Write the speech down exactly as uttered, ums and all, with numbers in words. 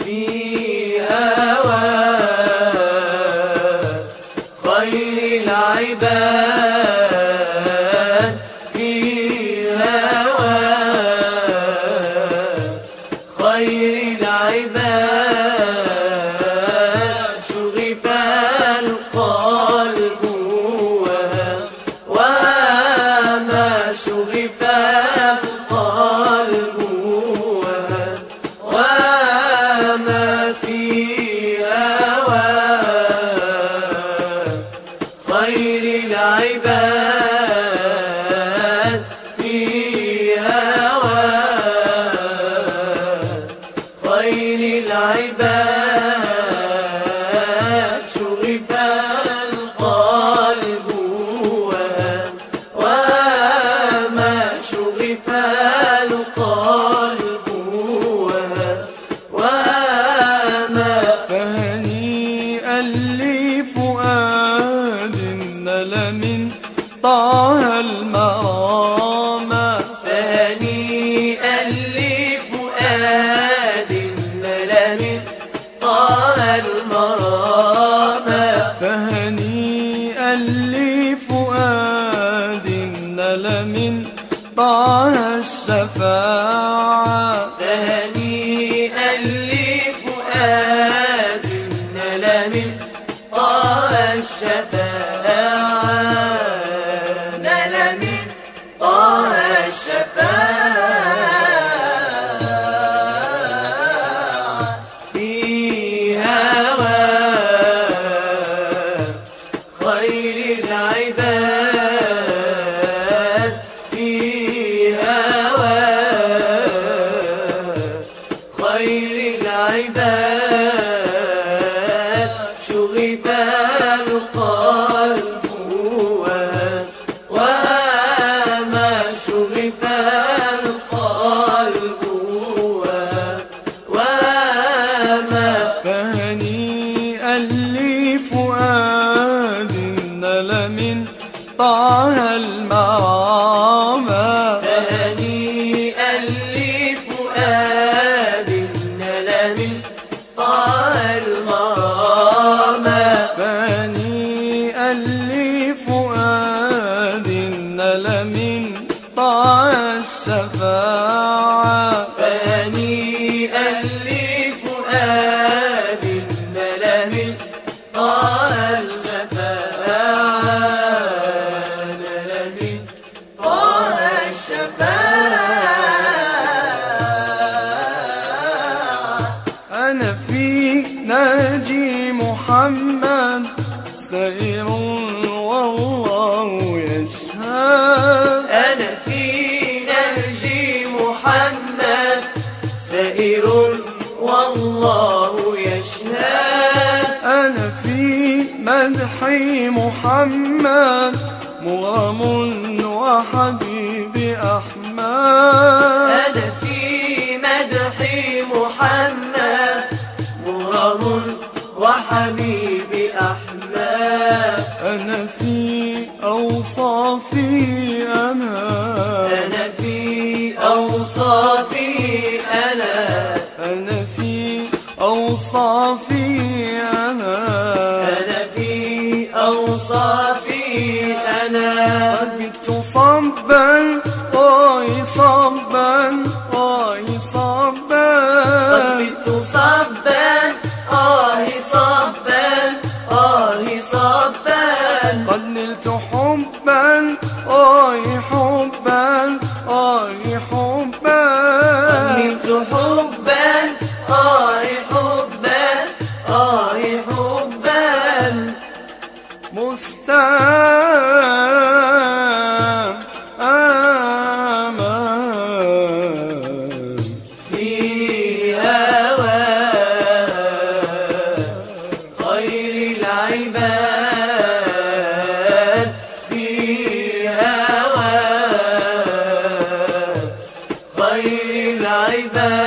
في هوى خير العباد، في هوى خير العباد شغف القلب وما شغف القلب وما في هوى خير العباد، في هوى خير العباد شغف القلب وما شغف القلب وما. فهنيئا لفؤاد نل من طه المرام، فهنيئا لفؤاد نل من طه المرام، فهنيئا لفؤاد نل من طه الشفاعة، فهنيئا لفؤاد نل من طه الشفاعة، نل من طه الشفاعة في هوى خير العباد، في هوى خير العباد شغف القلب وما شغف القلب وما. فهنيئا لفؤاد نل من طه المرام، فهنيئا لفؤاد نل من طه المرام، فهنيئا لفؤاد نل من طه الشفاعة، فهنيئا لفؤاد نل من طه الشفاعة، نل من طه الشفاعة. أنا في نهجي محمد سائر والله يشهد، أنا في نهج محمد سائر والله يشهد، أنا في مدح محمد مغرم وحبيبي أحمد، أنا في مدح محمد مغرم وحبيبي أحمد، أنا في أوصافي أنا، أنا في أوصافي أنا، أنا في أوصافي أنا، أنا في أوصافي أنا. قد بت صبا آه صبا آه صبا، قد بت صبا آه صبا آه صبا، قد نلت حبا آه حبا آه حبا، نلت حبا آه حبا آه حبا مستاما في هوى خير العباد، في هوى خير العباد